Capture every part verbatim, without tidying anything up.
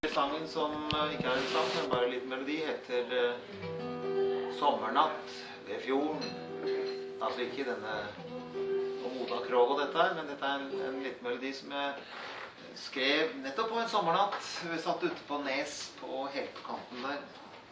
Sangen som ikke er en sang, men bare en liten melodi, heter uh, Sommernatt ved fjorden. Altså ikke denne Oda Krog og dette her, men dette er en, en liten melodi som jeg skrev nettopp på en sommernatt. Vi satt ute på Nes på helt på kanten der.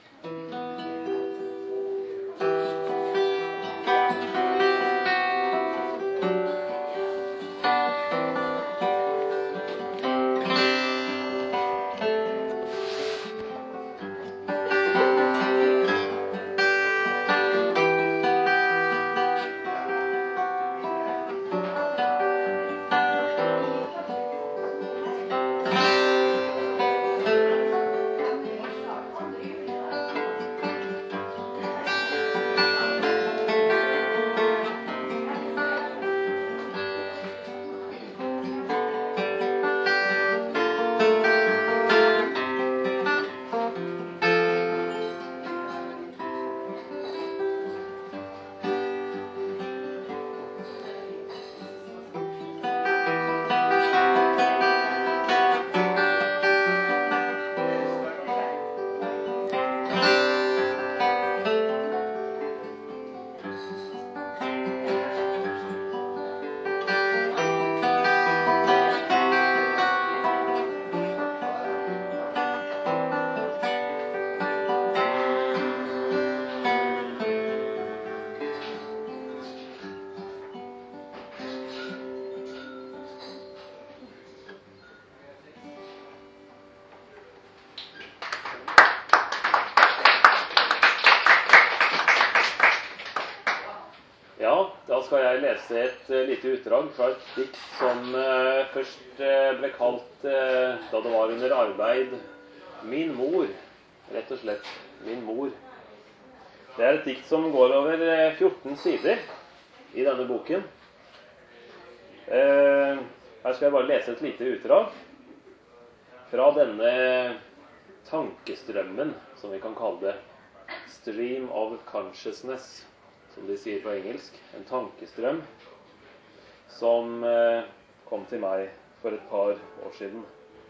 Skal jeg lese et uh, lite utdrag fra et dikt som uh, først uh, ble kalt, uh, da det var under arbeid, Min mor, rett og slett, Min mor. Det er et dikt som går over uh, fjorten sider i denne boken. Uh, her skal jeg bare lese et lite utdrag fra denne tankestrømmen, som vi kan kalle det, Stream of Consciousness, som de sier på engelsk, en tankestrøm som eh, kom til meg for et par år siden.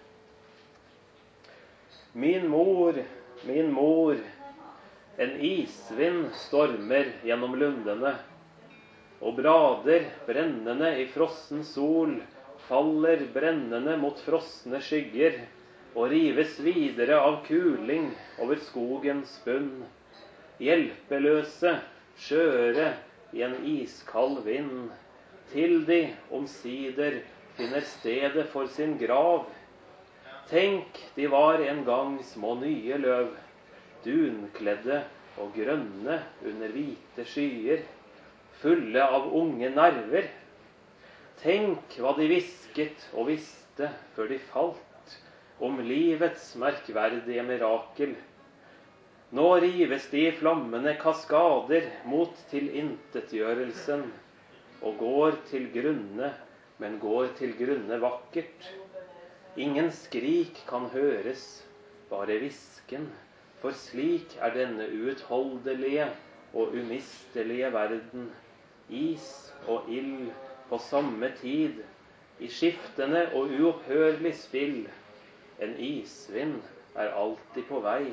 Min mor, min mor, en isvind stormer gjennom lundene, og brader brennende i frossen sol faller brennende mot frosne skygger og rives videre av kuling over skogens bunn, hjelpeløse, skjøre i en iskald vind, til de omsider finner stedet for sin grav. Tenk, de var en gang små nye løv, dunkledde og grønne under hvite skyer, fulle av unge nerver. Tenk hva de visket og visste før de falt, om livets merkverdige mirakel. Nå rives de i flammende kaskader mot tilintetgjørelsen, og går til grunne, men går til grunne vakkert. Ingen skrik kan høres, bare hvisken, for slik er denne uutholdelige og umistelige verden, is og ild på samme tid, i skiftende og uopphørlig spill. En isvind er alltid på vei.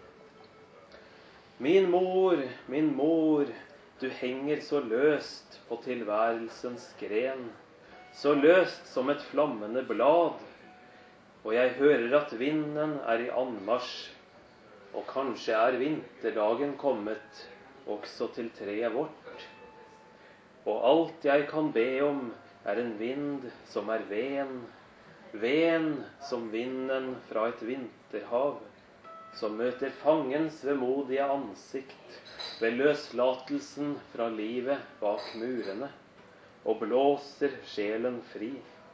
Min mor, min mor, du henger så løst på tilværelsens gren, så løst som et flammende blad, og jeg hører at vinden er i anmarsj, og kanskje er vinterdagen kommet også til treet vårt. Og alt jeg kan be om er en vind som er ven, ven som vinden fra et vinterhav, som møter fangens vemodige ansikt ved løslatelsen fra livet bak murene, og blåser sjelen fri.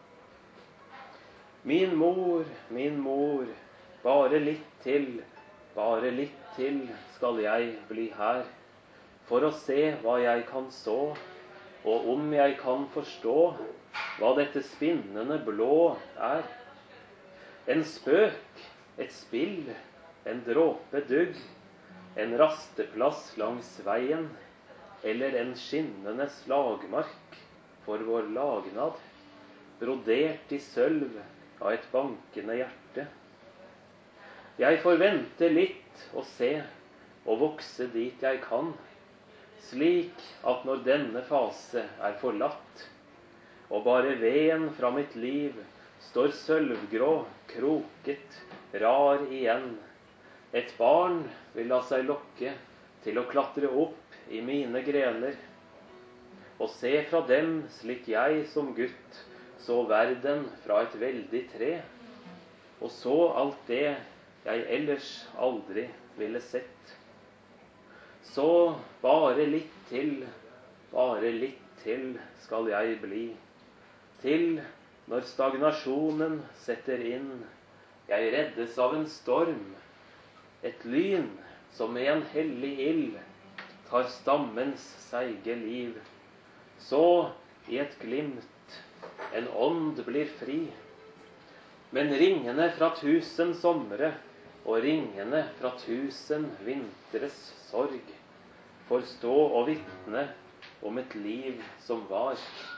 Min mor, min mor, bare litt til, bare litt til skal jeg bli her, for å se hva jeg kan så, og om jeg kan forstå hva dette spinnende blå er. En spøk, et spill, en dråpe dugg, en rasteplass langs veien, eller en skinnende slagmark for vår lagnad, brodert i sølv av et bankende hjerte. Jeg får vente litt og se, og vokse dit jeg kan, slik at når denne fase er forlatt, og bare veden fra mitt liv står sølvgrå, kroket, rar igjen, et barn vil la seg lokke til å klatre opp i mine grener, og se fra dem slik jeg som gutt så verden fra et veldig tre, og så alt det jeg ellers aldri ville sett. Så bare litt til, bare litt til skal jeg bli, til når stagnasjonen setter inn, jeg reddes av en storm, et lyn som med en hellig ild tar stammens seige liv. Så i et glimt en ånd blir fri, men ringene fra tusen somre og ringene fra tusen vintres sorg får stå og vitne om et liv som var.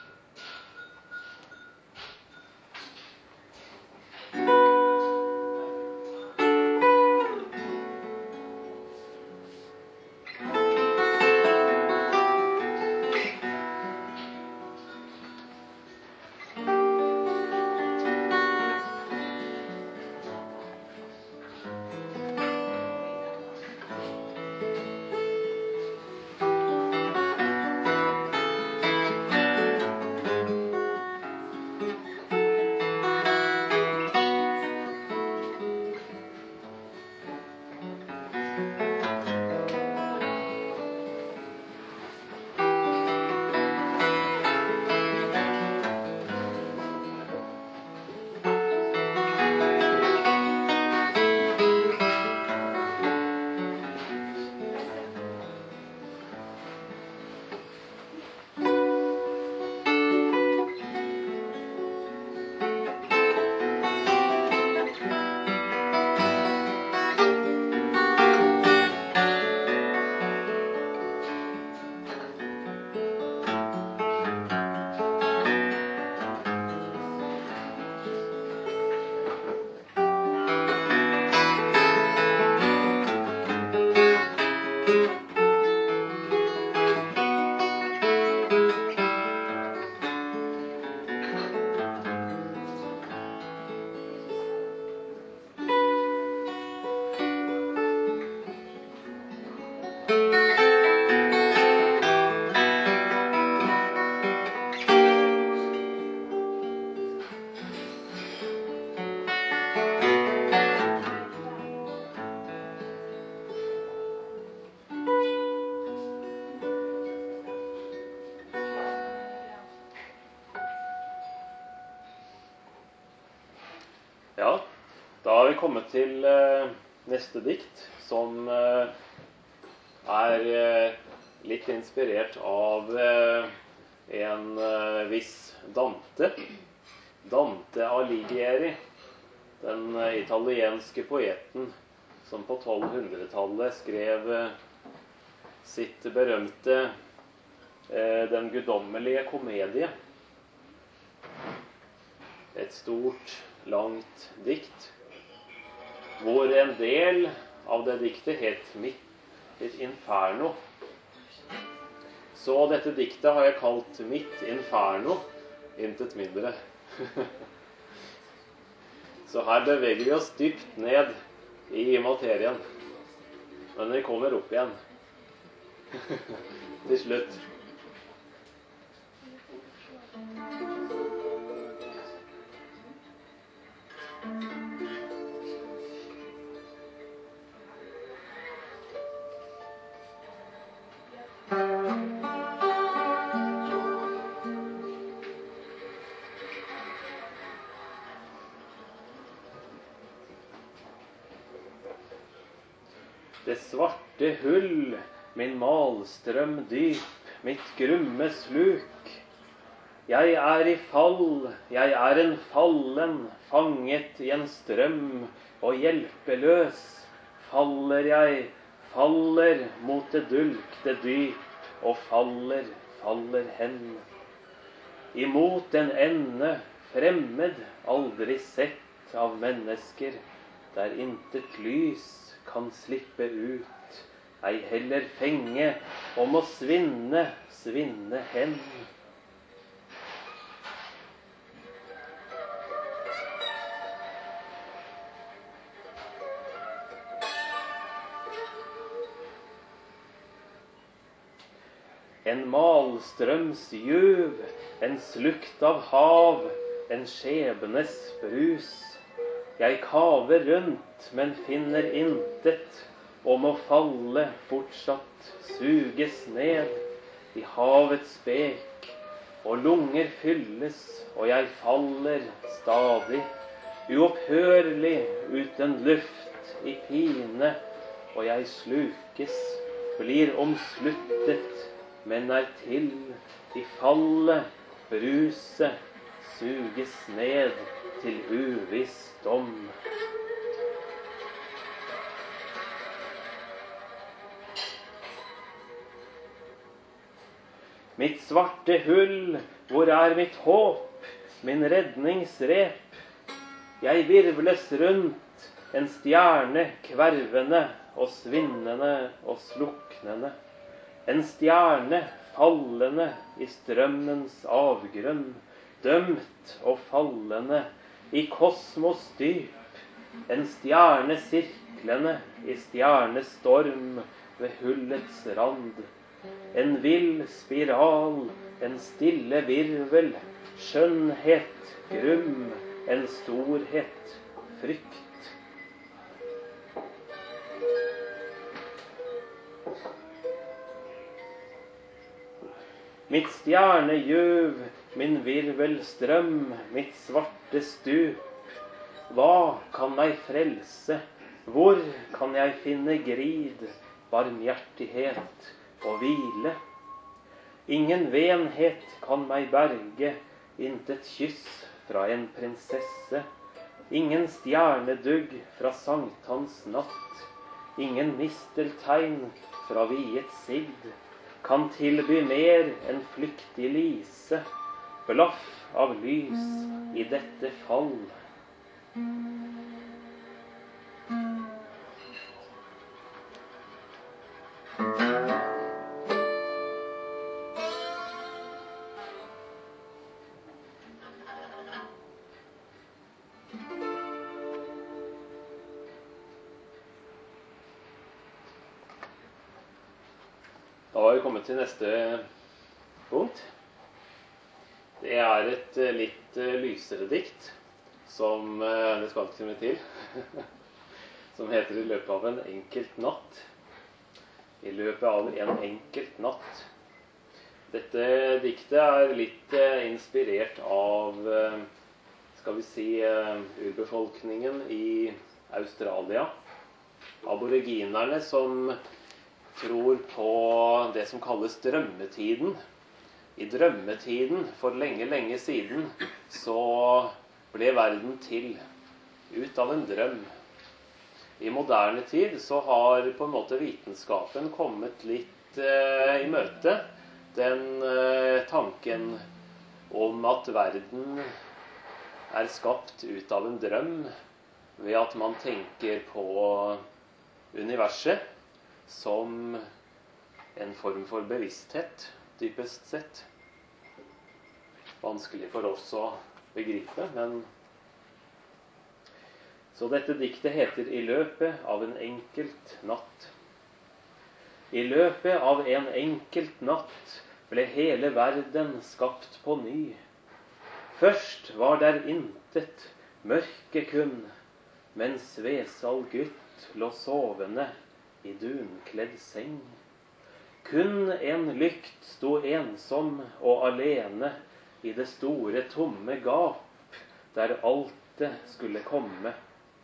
Ja, da har vi kommet til eh, neste dikt, som eh, er eh, litt inspirert av eh, en eh, viss Dante. Dante Alighieri, den eh, italienske poeten som på tolvhundretallet skrev eh, sitt berømte eh, Den guddommelige komedie. Et stort, langt dikt, hvor en del av det diktet het Mitt Inferno. Så dette diktet har jeg kalt Mitt Inferno, intet mindre. Så her beveger vi oss dypt ned i materien, men vi kommer opp igjen til slutt. Det svarte hull, min malstrøm dyp, mitt grumme sluk. Jeg er i fall, jeg er en fallen, fanget i en strøm, og hjelpeløs faller jeg, faller mot det dulkte dyp, og faller, faller hen. Imot en ende, fremmed, aldri sett av mennesker, der intet lys kan slippe ut, ei heller fenge om å svinne, svinne hen. En malstrøms juv, en slukt av hav, en skjebnes brus. Jeg kaver rundt, men finner intet, og må falle fortsatt, suges ned i havets bek, og lunger fylles, og jeg faller stadig, uopphørlig uten luft i pine, og jeg slukes, blir omsluttet, men er til i fallet, bruset, suges ned til uviss dom. Mitt svarte hull, hvor er mitt håp, min redningsrep? Jeg virvles rundt, en stjerne kvervende og svinnende og sluknende. En stjerne fallende i strømmens avgrunn, dømt og fallende i kosmos dyp. En stjerne sirklende i stjernestorm ved hullets rand. En vill spiral, en stille virvel, skjønnhet, grum, en storhet, frykt. Mitt stjernegjøv, min virvelstrøm, mitt svarte stup. Hva kan meg frelse? Hvor kan jeg finne grid, barmhjertighet og hvile? Ingen venhet kan meg berge, intet kyss fra en prinsesse. Ingen stjernedugg fra sankthans natt, ingen misteltegn fra viet sigd. Kan tilby mer enn flyktig lise, blaff av lys i dette fall. Da har vi kommet til neste punkt. Det er et litt lysere dikt, som det skal ikke mye til, som heter I løpet av en enkelt natt. I løpet av en enkelt natt. Dette diktet er litt inspirert av, skal vi si, urbefolkningen I Australia. Aboriginerne som tror på det som kalles drømmetiden. I drømmetiden, for lenge, lenge siden, så ble verden til ut av en drøm. I moderne tid så har på en måte vitenskapen kommet litt eh, I møte den eh, tanken om at verden er skapt ut av en drøm ved at man tenker på universet som en form for bevissthet, dypest sett. Vanskelig for oss å begripe, men så dette diktet heter I løpet av en enkelt natt. I løpet av en enkelt natt ble hele verden skapt på ny. Først var der intet, mørke kun, mens Vesal gutt lå sovende I dunkledd seng. Kun en lykt sto ensom og alene I det store tomme gap, der altet skulle komme.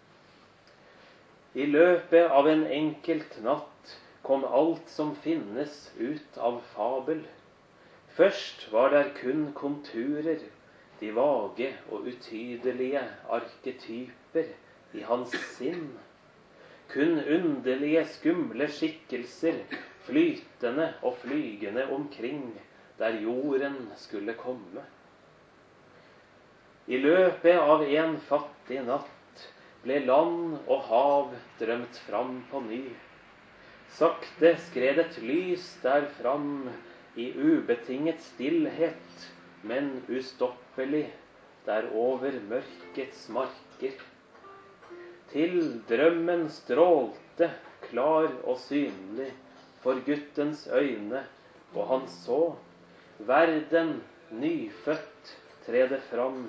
I løpet av en enkelt natt kom alt som finnes ut av fabel. Først var der kun konturer, de vage og utydelige arketyper I hans sinn. Kun underlige, skumle skikkelser, flytende og flygende omkring, der jorden skulle komme. I løpet av en fattig natt ble land og hav drømt fram på ny. Sakte skred et lys der fram i ubetinget stillhet, men ustoppelig der over mørkets marker. Til drømmen strålte klar og synlig for guttens øyne, og han så verden nyfødt trede fram.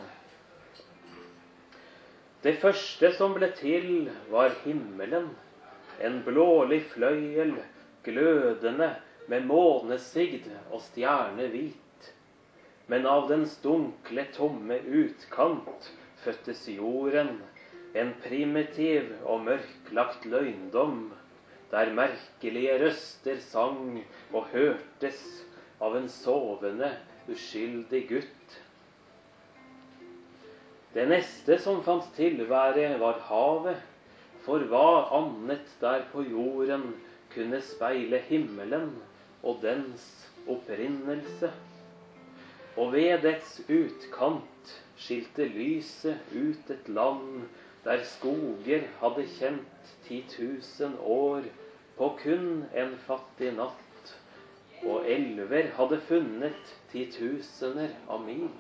Det første som ble til var himmelen, en blålig fløyel, glødende med månesigd og stjernehvit. Men av dens dunkle, tomme utkant fødtes jorden, en primitiv og mørklagt løgndom, der merkelige røster sang og hørtes av en sovende, uskyldig gutt. Det neste som fant tilvære var havet, for hva annet der på jorden kunne speile himmelen og dens opprinnelse. Og ved dets utkant skilte lyset ut et land der skoger hadde kjent titusen år på kun en fattig natt, og elver hadde funnet titusener av mil.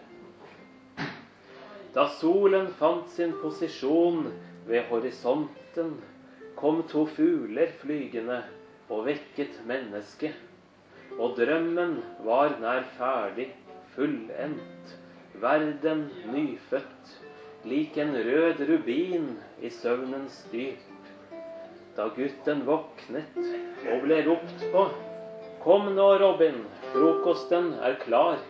Da solen fant sin posisjon ved horisonten, kom to fugler flygende og vekket mennesket, og drømmen var nær ferdig, fullendt, verden nyfødt, lik en rød rubin i søvnens dyp. Da gutten våknet og ble ropt på: «Kom nå, Robin, frokosten er klar!»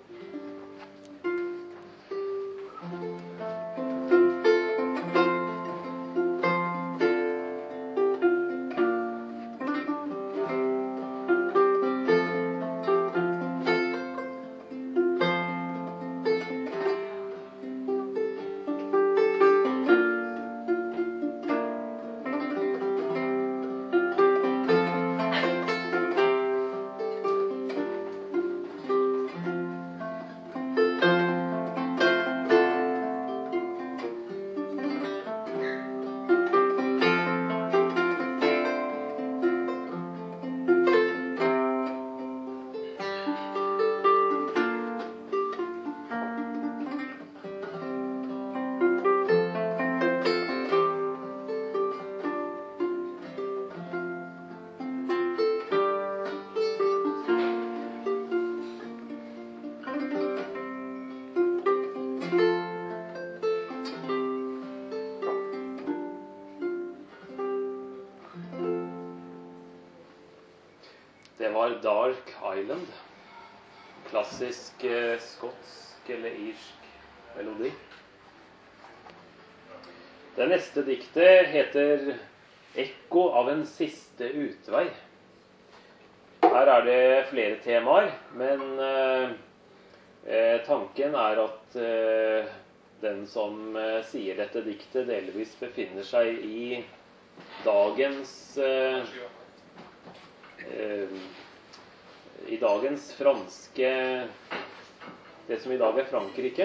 Det var Dark Island, klassisk eh, skotsk eller irsk melodi. Det neste diktet heter Ekko av en siste utvei. Her er det flere temaer, men eh, tanken er at eh, den som eh, sier dette diktet delvis befinner seg i dagens eh, i dagens franske, det som i dag er Frankrike,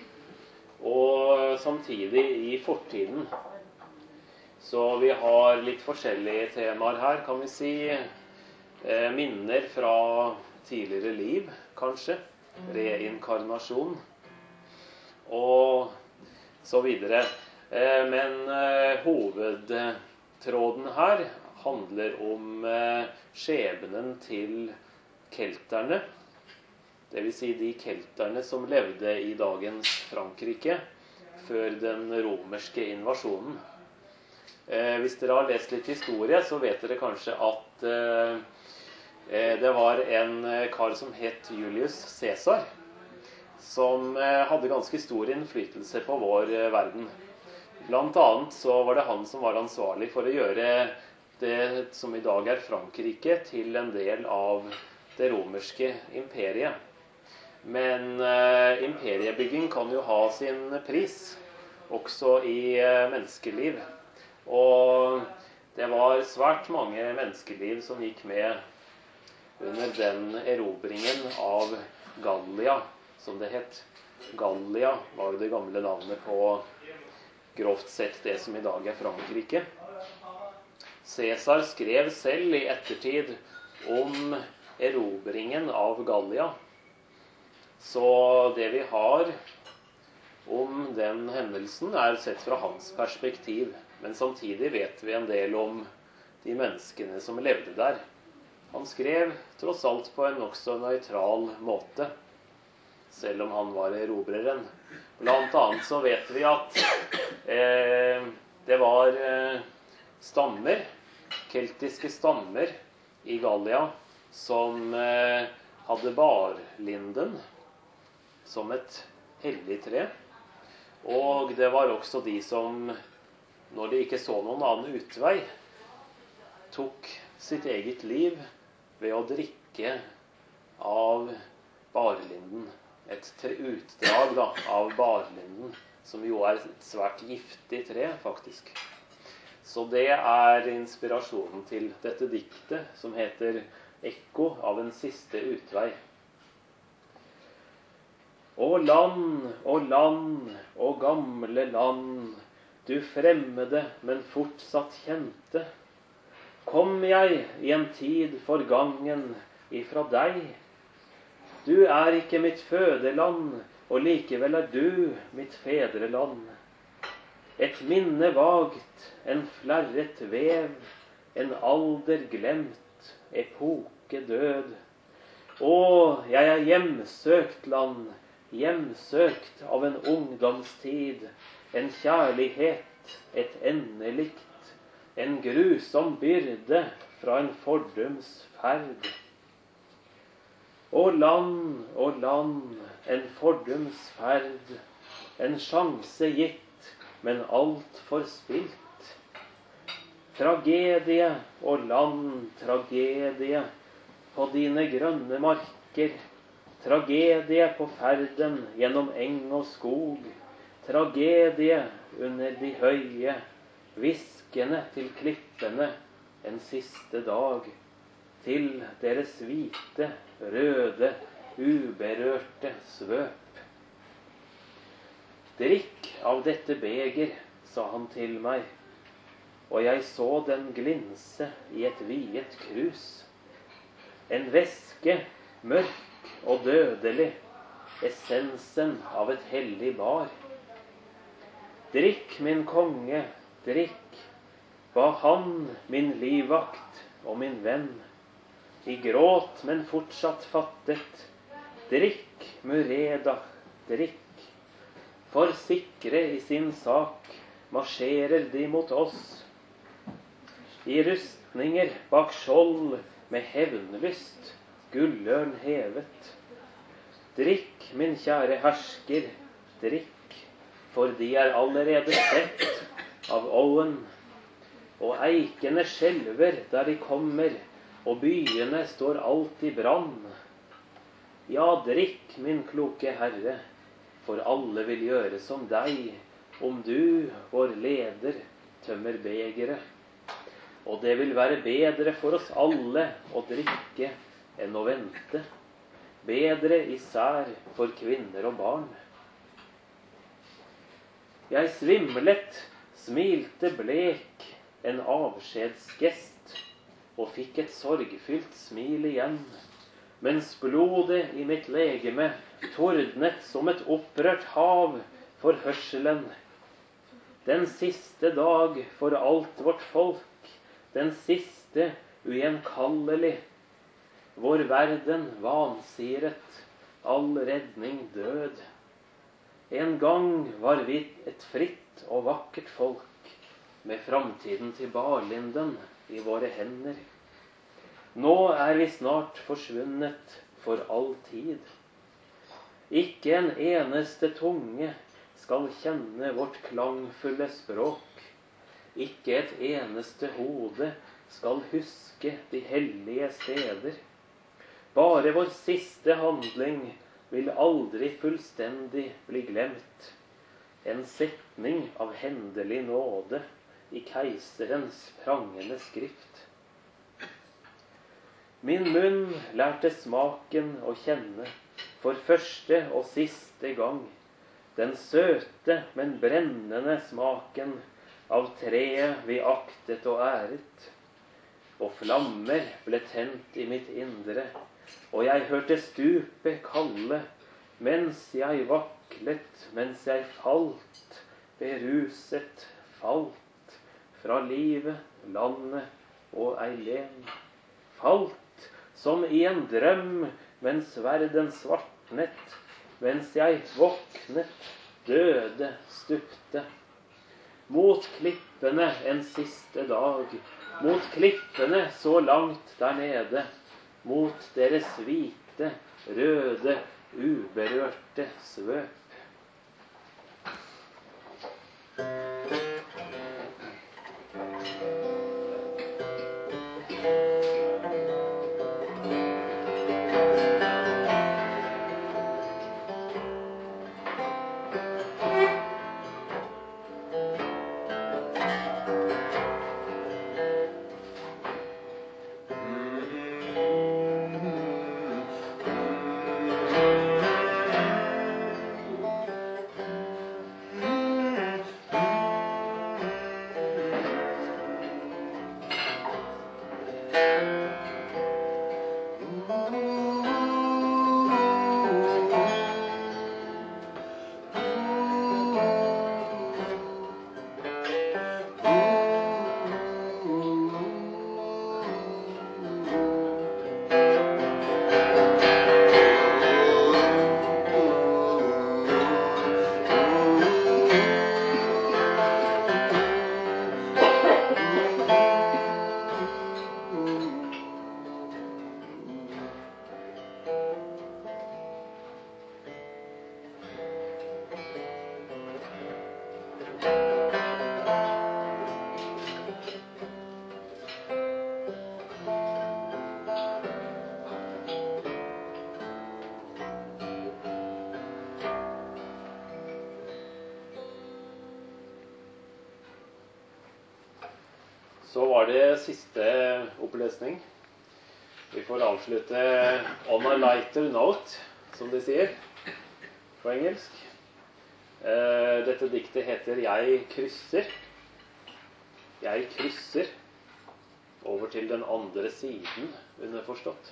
og samtidig i fortiden. Så vi har litt forskjellige temaer her, kan vi si. Minner fra tidligere liv, kanskje. Reinkarnasjon. Og så videre. Men hovedtråden her handler om skjebnen til kelterne, det vil si de kelterne som levde i dagens Frankrike før den romerske invasjonen. Eh, hvis dere har lest litt historie, så vet dere kanskje at eh, det var en kar som het Julius Caesar, som eh, hadde ganske stor innflytelse på vår eh, verden. Blant annet så var det han som var ansvarlig for å gjøre det som i dag er Frankrike, til en del av det romerske imperiet. Men eh, imperiebygging kan jo ha sin pris, også i eh, menneskeliv. Og det var svært mange menneskeliv som gikk med under den erobringen av Gallia, som det het. Gallia var jo det gamle navnet på grovt sett det som i dag er Frankrike. Cæsar skrev selv i ettertid om erobringen av Gallia. Så det vi har om den hendelsen er sett fra hans perspektiv. Men samtidig vet vi en del om de menneskene som levde der. Han skrev tross alt på en nokså nøytral måte, selv om han var erobreren. Blant annet så vet vi at eh, det var eh, stammer, keltiske stammer i Gallia, som eh, hadde barlinden som et hellig tre. Og det var også de som, når de ikke så noen annen utvei, tok sitt eget liv ved å drikke av barlinden. Et tre, utdrag da, av barlinden, som jo er et svært giftig tre, faktisk. Så det er inspirasjonen til dette diktet, som heter «Ekko av en siste utvei». Å land, å land, å gamle land, du fremmede, men fortsatt kjente. Kom jeg i en tid forgangen ifra deg? Du er ikke mitt fødeland, og likevel er du mitt fedreland. Et minne vagt, en flerret vev, en alder glemt, epoke død. Å, jeg er hjemsøkt land, hjemsøkt av en ungdomstid, en kjærlighet, et endelikt, en grusom byrde fra en fordums ferd. Å land, å land, en fordums ferd, en sjanse gitt, men alt forspilt. Tragedie, å land, tragedie, på dine grønne marker, tragedie på ferden gjennom eng og skog, tragedie under de høye, viskene til klippene en siste dag, til deres hvite, røde, uberørte svøp. Drikk av dette beger, sa han til meg, og jeg så den glinse i et viet krus. En væske, mørk og dødelig, essensen av et hellig bar. Drikk, min konge, drikk, var han min livvakt og min venn. I gråt, men fortsatt fattet. Drikk, Mureda, drikk. For sikre i sin sak marsjerer de mot oss. I rustninger bak skjold med hevnlyst, gullørn hevet. Drikk, min kjære hersker, drikk, for de er allerede sett av Owen. Og eikene skjelver der de kommer, og byene står alt i brann. Ja, drikk, min kloke herre, for alle vil gjøre som deg, om du, vår leder, tømmer begeret. Og det vil være bedre for oss alle å drikke enn å vente. Bedre især for kvinner og barn. Jeg svimlet, smilte blek, en avskjedsgest, og fikk et sorgfylt smil igjen, mens blodet i mitt legeme tordnet som et opprørt hav for hørselen. Den siste dag for alt vårt folk, den siste ugjenkallelig, vår verden vansiret, all redning død. En gang var vi et fritt og vakkert folk, med framtiden til barlinden i våre hender. Nå er vi snart forsvunnet for all tid. Ikke en eneste tunge skal kjenne vårt klangfulle språk. Ikke et eneste hode skal huske de hellige steder. Bare vår siste handling vil aldri fullstendig bli glemt. En setning av hendelig nåde i keiserens prangende skrift. Min munn lærte smaken å kjenne for første og siste gang. den søte, men brennende smaken av treet vi aktet og æret. Og flammer ble tent i mitt indre, og jeg hørte stupet kalle, mens jeg vaklet, mens jeg falt, beruset, falt, fra livet, landet og Eileen. Falt som i en drøm, mens verden svartnet, mens jeg våknet, døde, stupte. Mot klippene en siste dag, mot klippene så langt der nede, mot deres hvite, røde, uberørte svøp. Så var det siste opplesning. Vi får avslutte on a lighter note, som de sier på engelsk. Dette diktet heter Jeg krysser. Jeg krysser over til den andre siden, underforstått.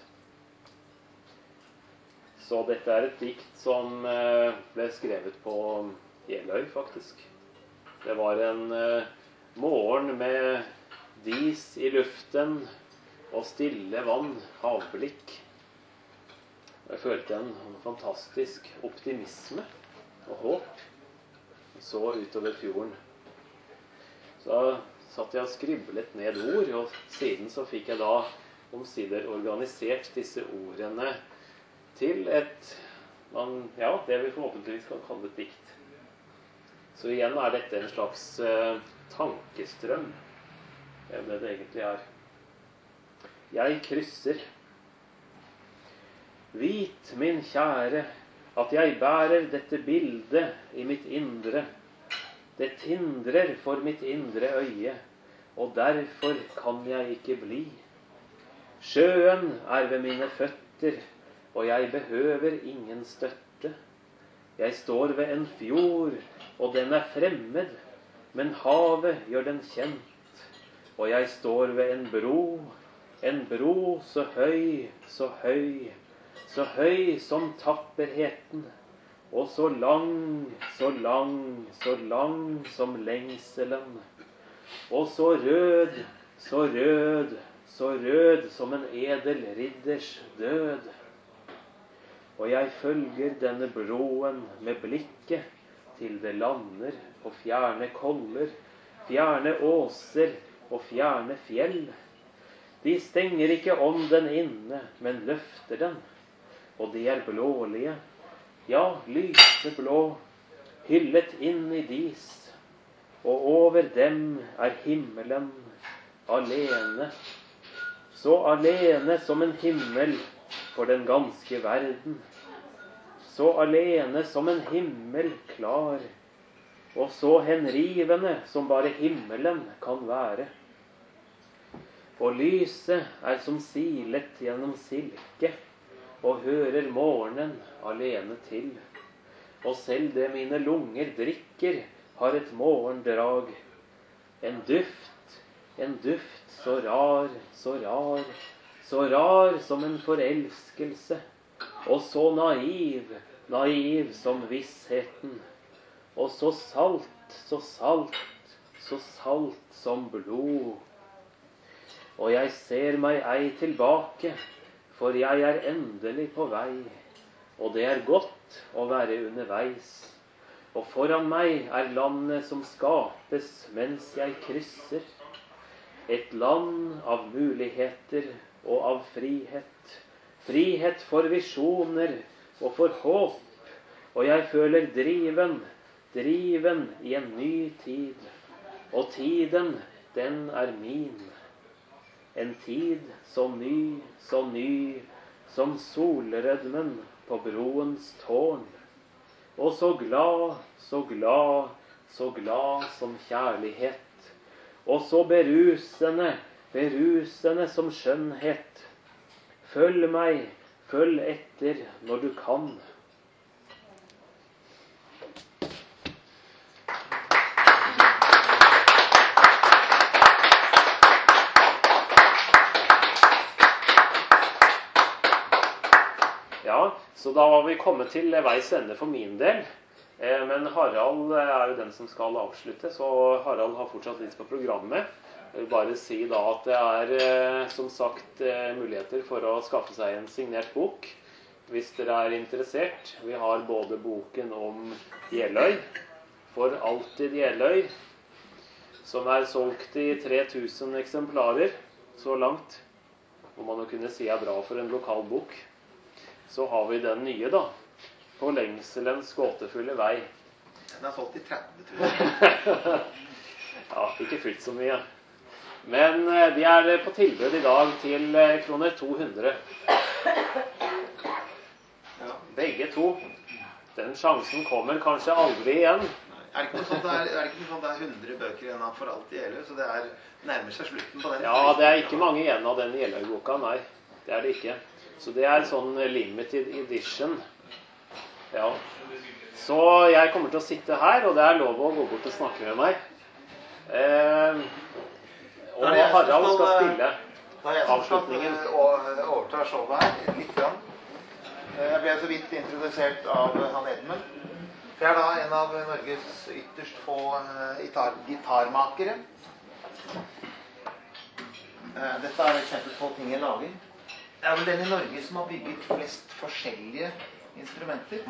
Så dette er et dikt som ble skrevet på Jeløy, faktisk. Det var en morgen med dis i luften og stille vann, havblikk. Jeg følte en fantastisk optimisme og håp. Så utover fjorden. Så satt jeg og skriblet ned ord, og siden så fikk jeg da omsider organisert disse ordene til et, man, ja, det vi forhåpentligvis kan kalle et dikt. Så igjen er dette en slags eh, tankestrøm. Det er det det egentlig er. Jeg krysser. Vit, min kjære, at jeg bærer dette bildet i mitt indre. Det tindrer for mitt indre øye, og derfor kan jeg ikke bli. Sjøen er ved mine føtter, og jeg behøver ingen støtte. Jeg står ved en fjord, og den er fremmed, men havet gjør den kjent. Og jeg står ved en bro, en bro så høy, så høy, så høy som tapperheten, og så lang, så lang, så lang som lengselen, og så rød, så rød, så rød som en edel ridders død. Og jeg følger denne broen med blikket til det lander på fjerne koller, fjerne åser, og fjerne fjell. De stenger ikke om den inne, men løfter den, og de er blålige, ja, lyseblå, hyllet inn i dis, og over dem er himmelen alene, så alene som en himmel for den ganske verden, så alene som en himmel klar, og så henrivende som bare himmelen kan være. Og lyset er som silet gjennom silke, og hører morgenen alene til. og selv det mine lunger drikker, har et morgendrag. En duft, en duft så rar, så rar, så rar som en forelskelse, og så naiv, naiv som vissheten, og så salt, så salt, så salt som blod. Og jeg ser meg ei tilbake, for jeg er endelig på vei, og det er godt å være underveis. Og foran meg er landet som skapes mens jeg krysser. Et land av muligheter og av frihet. Frihet for visjoner og for håp. Og jeg føler driven, driven i en ny tid. Og tiden, den er min. En tid så ny, så ny, som solrødmen på broens tårn. Og så glad, så glad, så glad som kjærlighet. Og så berusende, berusende som skjønnhet. Følg meg, følg etter når du kan. Så da var vi kommet til veis ende for min del. Men Harald er jo den som skal avslutte, så Harald har fortsatt litt på programmet. Jeg vil bare si da at det er som sagt muligheter for å skaffe seg en signert bok, hvis dere er interessert. Vi har både boken om Jeløy, For alltid Jeløy, som er solgt i tre tusen eksemplarer så langt, hvor man jo kunne si er bra for en lokal bok. Så har vi den nye da, På lengselens gåtefulle vei. Den er solgt i tretti tusen. Ja, ikke fullt så mye. Men de er på tilbud i dag til kroner to hundre. Ja. Begge to. Den sjansen kommer kanskje aldri igjen. Er det ikke noe sånt det er, er, det ikke noe sånt det er hundre bøker igjen av For alltid Jeløy, så det er nærmer seg slutten på den? Ja, det er ikke mange igjen av den Jeløy-boka, nei. Det er det ikke. Så det er sånn limited edition. Ja. Så jeg kommer til å sitte her, og det er lov å gå bort og snakke med meg. Eh, og Harald skal spille avslutningen. Da jeg skal overta showet her litt grann. Jeg ble så vidt introdusert av han Edmund. Jeg er da en av Norges ytterst få gitarmakere. Dette er et eksempel på ting jeg lager. Det er vel den i Norge som har bygget flest forskjellige instrumenter.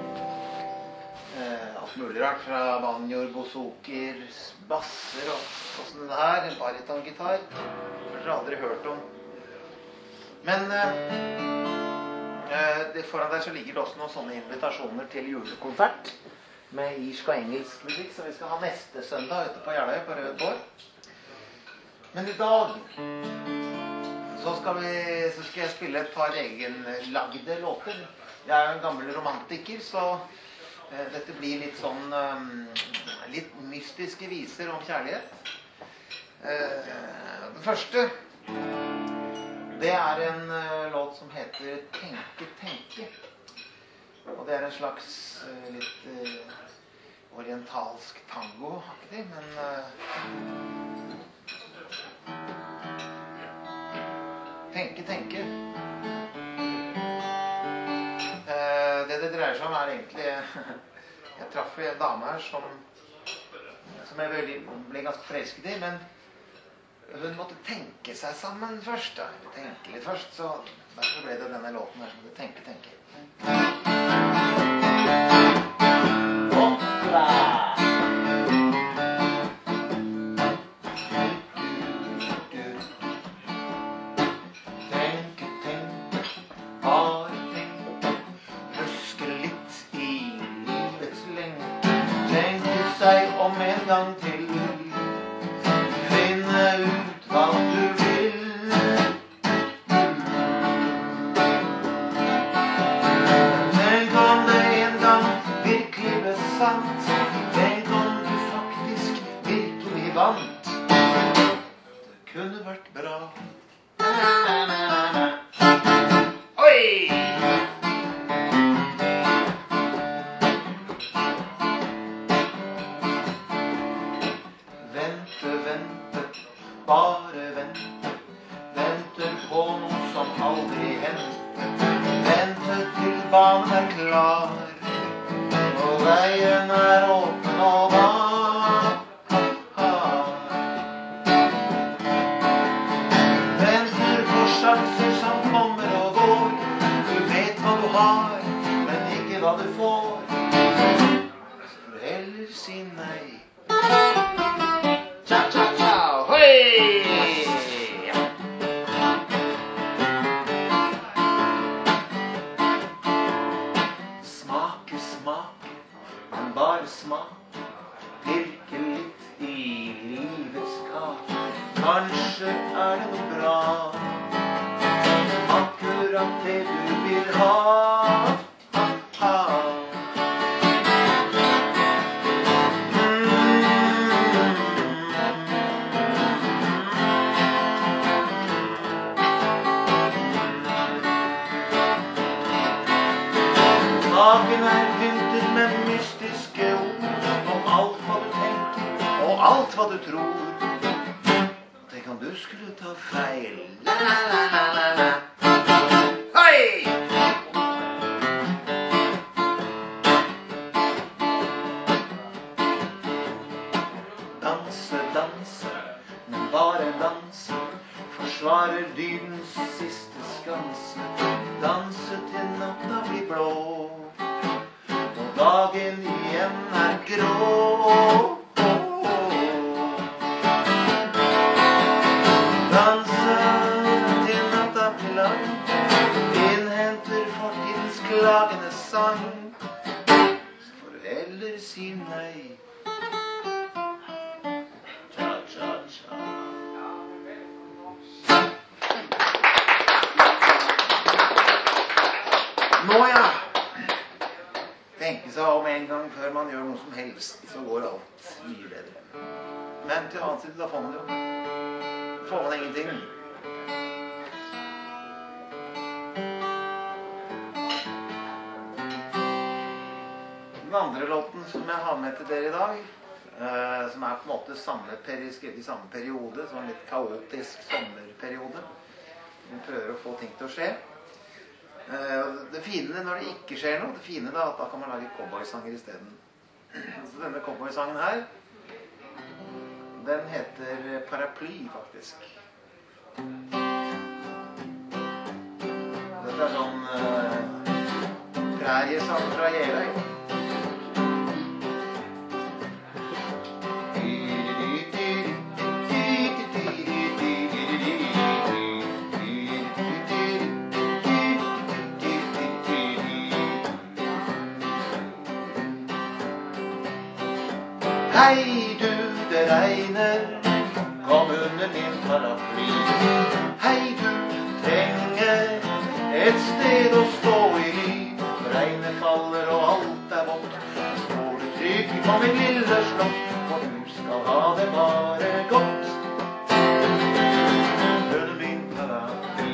Eh, alt mulig rart, fra banjoer, bouzoukier, basser og, og sånn det her, en baritongitar. Det har dere aldri hørt om. Men eh, det, foran der så ligger det også noen sånne invitasjoner til julekonsert med irsk og engelsk musikk, som vi skal ha neste søndag ute på Jeløy på Rød Bård. Men i dag Så skal, vi, så skal jeg spille et par egenlagde låter. Jeg er en gammel romantiker, så eh, dette blir litt sånn um, litt mystiske viser om kjærlighet. Eh, den første, det er en uh, låt som heter Tenke, tenke. Og det er en slags uh, litt uh, orientalsk tango-aktig, men uh, Tenke, tenke. Eh, det det dreier seg om er egentlig Jeg traff en dame her som Som jeg veldig, ble ganske forelsket i, men hun måtte tenke seg sammen først da. Tenke litt først, så derfor ble det denne låten her som heter Tenke, tenke. Hoppla! Om en gang til finne ut hva du vil. Tenk om det en gang virkelig ble sant. Tenk om du faktisk virkelig vant. Det kunne vært bra. Oi! venter på noe som aldri henter, venter til banen er klar, og veien er åpen og var. Venter på sjanser som kommer og går, du vet hva du har, men ikke hva du får, så får du heller si nei. Tja, tja, tja, hoi! Smake, smake, men bare smak, pirke litt i livets kake. Kanskje er det noe bra, akkurat det du vil ha. Ha, ha. Smaken er pyntet med mystiske ord om alt hva du tenker og alt hva du tror. Tenk om du skulle ta feil. La, la, la, la, la, la. Hei! Danse, danse, men bare danse, forsvarer dydens siste skanse. Danse til natta blir blå, og dagen igjen er grå. Danse til natta blir lang, innhenter fortidens klagende sang, så får du heller si nei. Tja, tja, tja. Nå ja, tenke seg om en gang før man gjør noe som helst, så går alt mye bedre. Men til annen side, da får man jo, får man ingenting. Den andre låten som jeg har med til dere i dag, eh, som er på en måte samme peri, skrevet i samme periode, som en litt kaotisk sommerperiode. Vi prøver å få ting til å skje. Det fine når det ikke skjer noe, det fine da, at da kan man lage cowboysanger i stedet. Så denne cowboysangen her, den heter Paraply, faktisk. Dette er sånn uh, præriesang fra Jeløy. Hei du, det regner, kom under min paraply. Hei du, trenger et sted å stå i ly. Regnet faller og alt er vått, står du trygg på min lille slott, for du skal ha det bare godt. Under min paraply.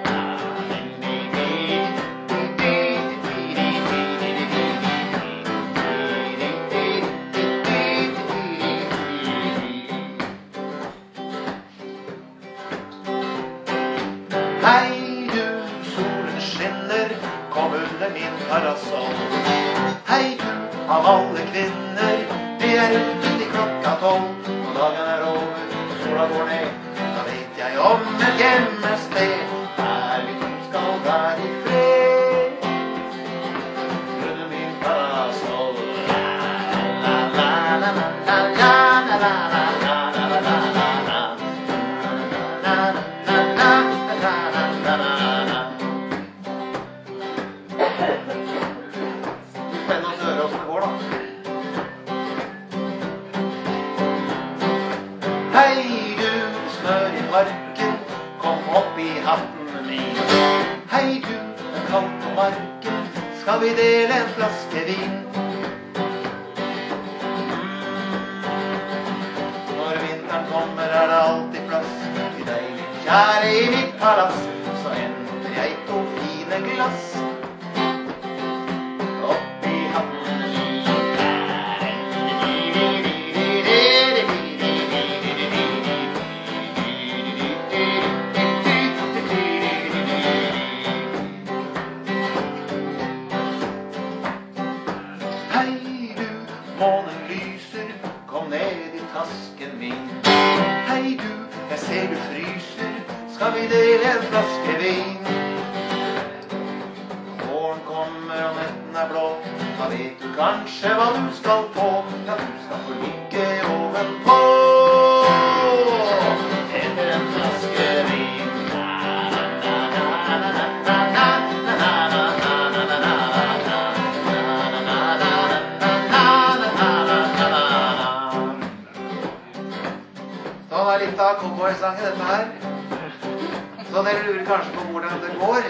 Hei du, solen skinner, kom under min parasoll. Hei du, av alle kvinner, vi er ute til klokka tolv. Og dagen er over, og sola går ned, da vet jeg om et hjemmested, der vi to skal være i fred. Under min parasoll. La la la la la la la la la la la la la la. Hei du, smør i marken, kom opp i hatten min. Hei du, det er kaldt på marken, skal vi dele en flaske vin? Når vinteren kommer er det alltid plass til deilig kjære i mitt palass. Så henter jeg to fine glass opp i hatten min. du fryser, skal vi dele en flaske vin. Morgen kommer og netten er blå, da vet du kanskje hva du skal få. Ja, du skal få ligge ovenpå etter en flaske vin. Nå er litt av cowboysangen dette her. Så dere lurer kanskje på hvordan det går.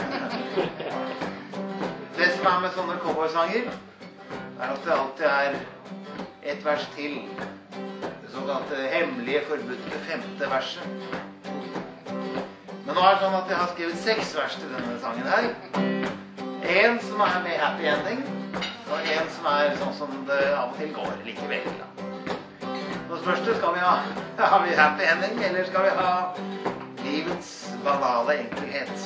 Det som er med sånne cowboysanger, er at det alltid er et vers til. Det såkalte hemmelige, forbudte femte verset. Men nå er det sånn at jeg har skrevet seks vers til denne sangen her. En som er med happy ending, og en som er sånn som det av og til går likevel. Nå spørs det, skal vi ha, har vi happy ending, eller skal vi ha livets banale enkelhet?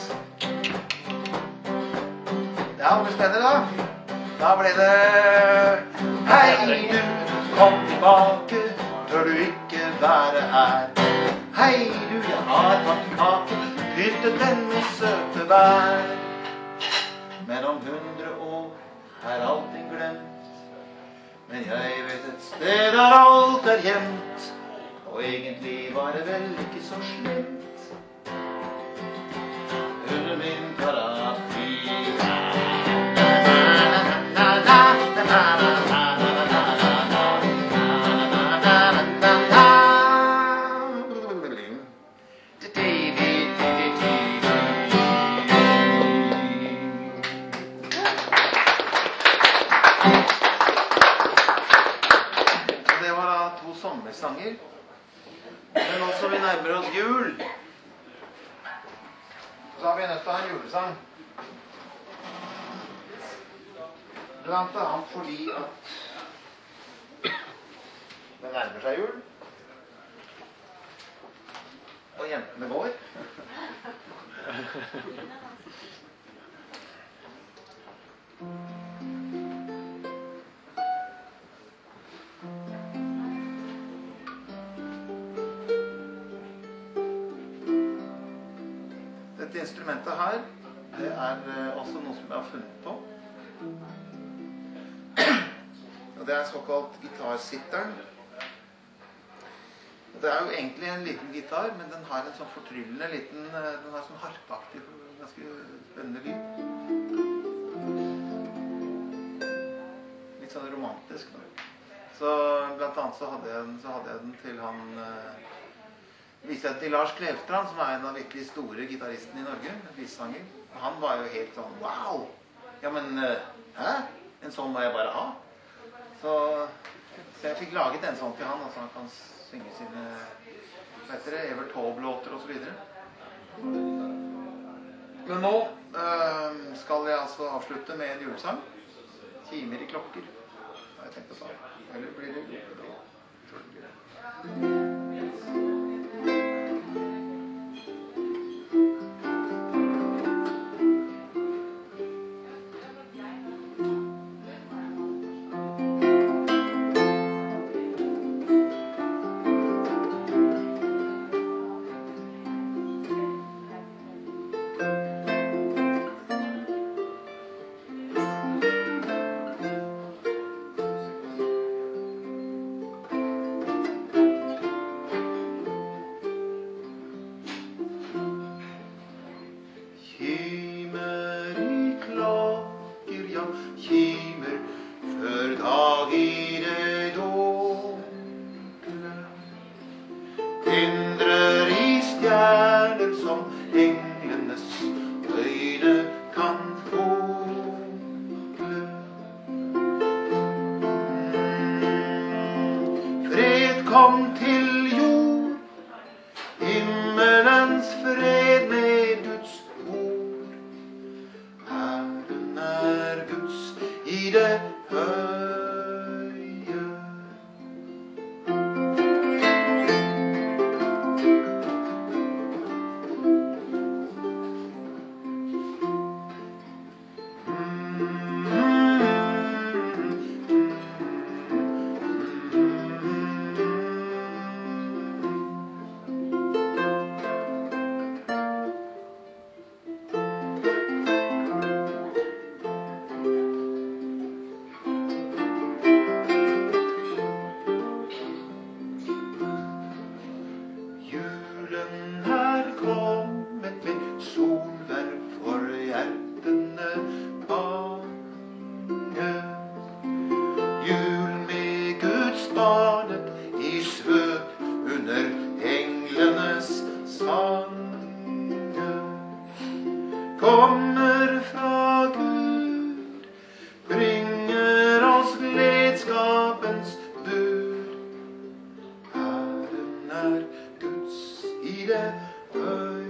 Ja, det blir spennende da. Da blir det hei du, kom tilbake, tør du ikke være her. Hei du, jeg har tatt kake, pyntet den med søte bær. Men om hundre år er allting glemt, men jeg vet et sted der alt er gjemt, og egentlig var det vel ikke så slemt. Under min paraply. Sommersanger. Men også vi nærmer oss jul, så har vi nødt til å ha en julesang. Blant annet fordi at det nærmer seg jul, og jentene går. Dette instrumentet her, det er også noe som jeg har funnet på. Og det er såkalt gitarsitteren. Det er jo egentlig en liten gitar, men den har en sånn fortryllende liten, den har sånn harpaktig, ganske spennende lyd. Litt sånn romantisk da. Så blant annet så hadde jeg den, så hadde jeg den til han... Viste jeg til Lars Klevstrand, som er en av virkelig store gitaristene i Norge, en visesanger. Han var jo helt sånn, wow! Ja, men, hæ? En sånn må jeg bare ha. Så, så jeg fikk laget en sånn til han, så han kan synge sine, hva heter det, Evert Taube-låter og så videre. Men nå øh, skal jeg altså avslutte med en julesang. Timer i klokker, har jeg tenkt å ta. Eller blir det julesang? Jeg tror det blir det. Kom til jord, himmelens fred med Guds ord. Herren er Guds i det høye. Mm-hmm. kommer fra Gud, bringer oss gledskapens bud. Herren er Guds i det høye.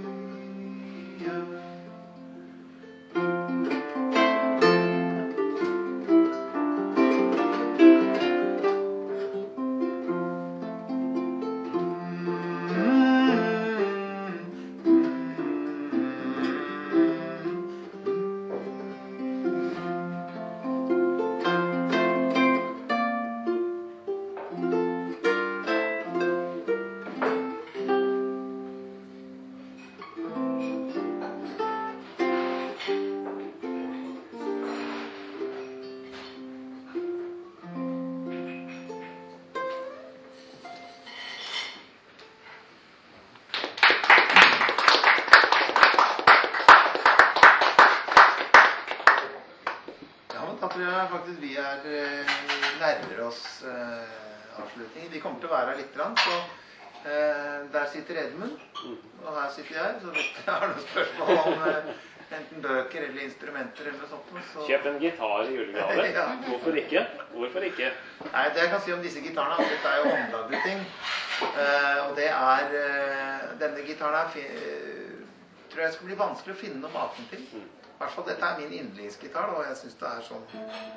Faktisk vi er nærmere oss eh, avslutningen. Vi kommer til å være her litt, så eh, der sitter Edmund, og her sitter jeg, så hvis jeg har noen spørsmål om eh, enten bøker eller instrumenter eller noe sånt. Så... Kjøp en gitar i julegave. Ja. Hvorfor ikke? Hvorfor ikke? Nei, det jeg kan si om disse gitarene, dette er jo håndlagde ting, eh, og det er, eh, denne gitaren her, tror jeg skal bli vanskelig å finne noe maken til. I hvert fall, dette er min yndlingsgitar, og jeg synes det er sånn,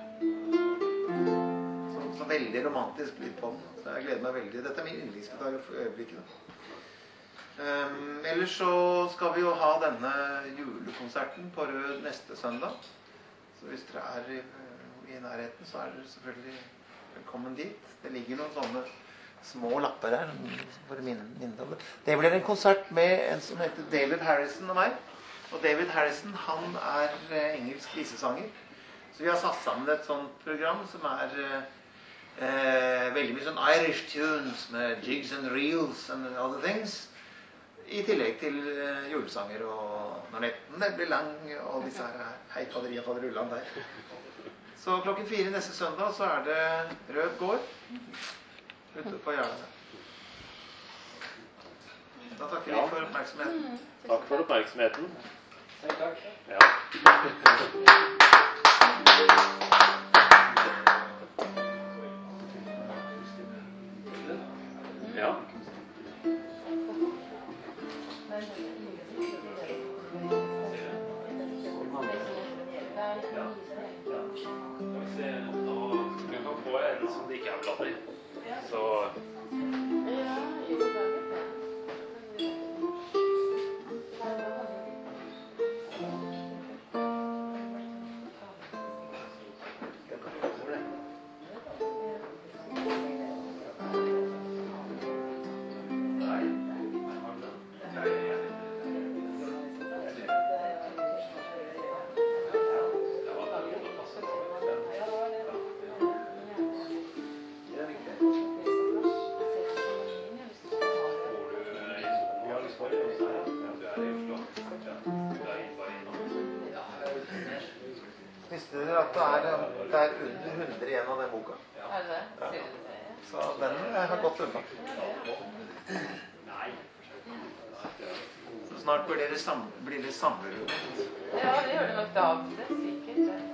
så, så veldig romantisk lyd på den. Så jeg gleder meg veldig. Dette er min yndlingsgitar for øyeblikket. Um, ellers så skal vi jo ha denne julekonserten på Rød neste søndag. Så hvis dere er i, i nærheten, så er dere selvfølgelig velkommen dit. Det ligger noen sånne små lapper her, for å minne, minne om det. Det blir en konsert med en som heter David Harrison og meg. Og David Harrison, han er eh, engelsk visesanger. Så vi har satt sammen et sånt program som er eh, veldig mye sånn Irish tunes med jigs and reels and other things. I tillegg til eh, julesanger og Når netten blir lang og disse her Hei faderia faderullan der. Så klokken fire neste søndag så er det Rød gård ute på Jarlene. Da takker vi for oppmerksomheten. Takk for oppmerksomheten. Takk, takk. Ja. Ja. Du kan få en som det ikke er bladd i. Så... Visste dere at det er, det er under hundre igjen av den boka? Er det det? Ja. Så den har gått unna. Så snart blir det, sam blir det samlerundet. Ja, det gjør det nok da. Det er sikkert det.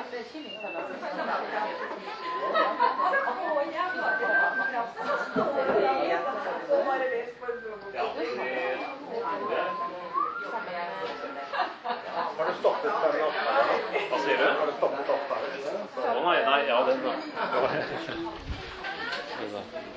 det er kyllingsalat. Har du stoppet den opptaket? Hva sier du? Har du stoppet opptaket? Å nei, nei, ja, den da.